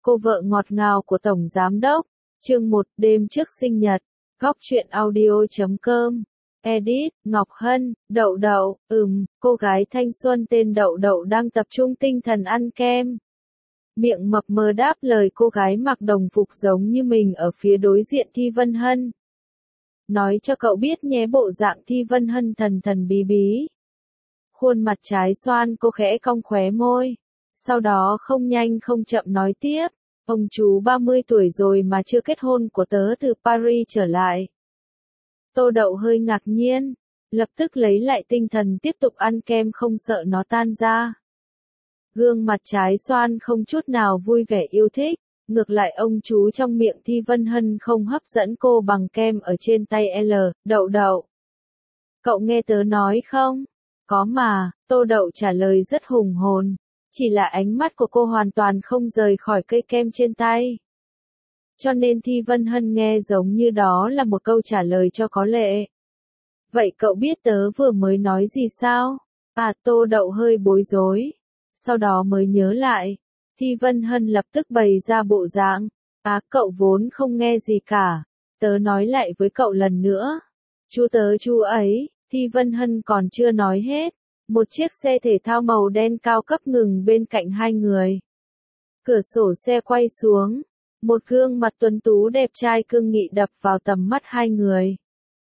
Cô vợ ngọt ngào của Tổng Giám Đốc. Chương 1 đêm trước sinh nhật. Góc truyện audio.com. Edit, Ngọc Hân, Đậu Đậu, cô gái thanh xuân tên Đậu Đậu đang tập trung tinh thần ăn kem. Miệng mập mờ đáp lời cô gái mặc đồng phục giống như mình ở phía đối diện Thi Vân Hân. Nói cho cậu biết nhé, bộ dạng Thi Vân Hân thần thần bí bí. Khuôn mặt trái xoan, cô khẽ cong khóe môi. Sau đó không nhanh không chậm nói tiếp, ông chú 30 tuổi rồi mà chưa kết hôn của tớ từ Paris trở lại. Tô Đậu hơi ngạc nhiên, lập tức lấy lại tinh thần tiếp tục ăn kem không sợ nó tan ra. Gương mặt trái xoan không chút nào vui vẻ yêu thích, ngược lại ông chú trong miệng Thi Vân Hân không hấp dẫn cô bằng kem ở trên tay L. Đậu Đậu. Cậu nghe tớ nói không? Có mà, Tô Đậu trả lời rất hùng hồn. Chỉ là ánh mắt của cô hoàn toàn không rời khỏi cây kem trên tay. Cho nên Thi Vân Hân nghe giống như đó là một câu trả lời cho có lệ. Vậy cậu biết tớ vừa mới nói gì sao? Tô Đậu hơi bối rối. Sau đó mới nhớ lại. Thi Vân Hân lập tức bày ra bộ dạng. Cậu vốn không nghe gì cả. Tớ nói lại với cậu lần nữa. Chú ấy. Thi Vân Hân còn chưa nói hết. Một chiếc xe thể thao màu đen cao cấp ngừng bên cạnh hai người. Cửa sổ xe quay xuống. Một gương mặt tuấn tú đẹp trai cương nghị đập vào tầm mắt hai người.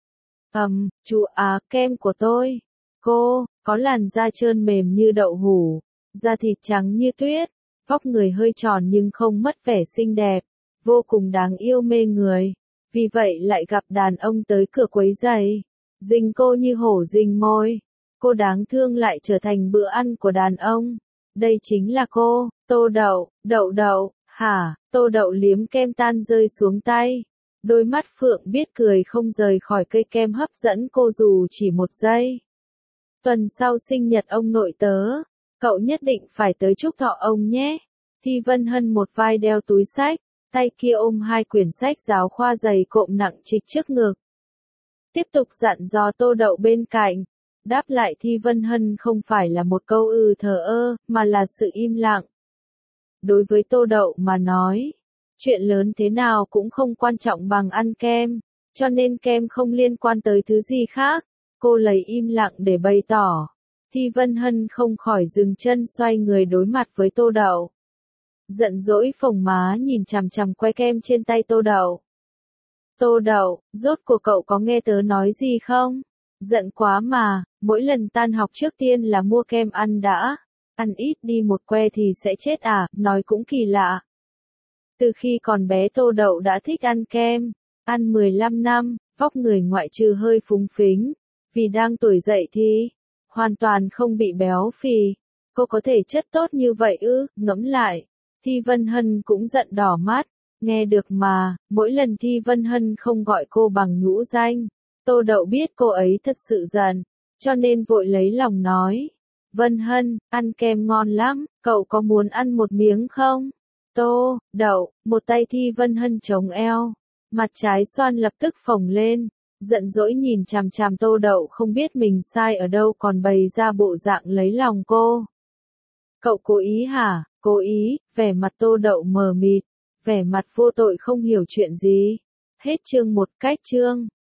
Chú kem của tôi. Cô, có làn da trơn mềm như đậu hũ, da thịt trắng như tuyết, vóc người hơi tròn nhưng không mất vẻ xinh đẹp, vô cùng đáng yêu mê người. Vì vậy lại gặp đàn ông tới cửa quấy rầy, dình cô như hổ dình mồi. Cô đáng thương lại trở thành bữa ăn của đàn ông. Đây chính là cô, Tô Đậu. Đậu Đậu, hả? Tô Đậu liếm kem tan rơi xuống tay. Đôi mắt phượng biết cười không rời khỏi cây kem hấp dẫn cô dù chỉ một giây. Tuần sau sinh nhật ông nội tớ, cậu nhất định phải tới chúc thọ ông nhé. Thi Vân Hân một vai đeo túi sách, tay kia ôm hai quyển sách giáo khoa dày cộm nặng trịch trước ngực. Tiếp tục dặn dò Tô Đậu bên cạnh. Đáp lại Thi Vân Hân không phải là một câu thờ ơ, mà là sự im lặng. Đối với Tô Đậu mà nói, chuyện lớn thế nào cũng không quan trọng bằng ăn kem, cho nên kem không liên quan tới thứ gì khác. Cô lấy im lặng để bày tỏ. Thi Vân Hân không khỏi dừng chân xoay người đối mặt với Tô Đậu. Giận dỗi phồng má nhìn chằm chằm que kem trên tay Tô Đậu. Tô Đậu, rốt cuộc cậu có nghe tớ nói gì không? Giận quá mà, mỗi lần tan học trước tiên là mua kem ăn đã. Ăn ít đi một que thì sẽ chết nói cũng kỳ lạ. Từ khi còn bé Tô Đậu đã thích ăn kem. Ăn 15 năm, vóc người ngoại trừ hơi phúng phính. Vì đang tuổi dậy thì hoàn toàn không bị béo phì. Cô có thể chất tốt như vậy ngẫm lại. Thi Vân Hân cũng giận đỏ mắt. Nghe được mà, mỗi lần Thi Vân Hân không gọi cô bằng nhũ danh. Tô Đậu biết cô ấy thật sự giận, cho nên vội lấy lòng nói. Vân Hân, ăn kem ngon lắm, cậu có muốn ăn một miếng không? Tô Đậu, một tay Thi Vân Hân chống eo, mặt trái xoan lập tức phồng lên, giận dỗi nhìn chằm chằm Tô Đậu không biết mình sai ở đâu còn bày ra bộ dạng lấy lòng cô. Cậu cố ý hả? Cố ý, vẻ mặt Tô Đậu mờ mịt, vẻ mặt vô tội không hiểu chuyện gì. Hết chương 1 cách chương.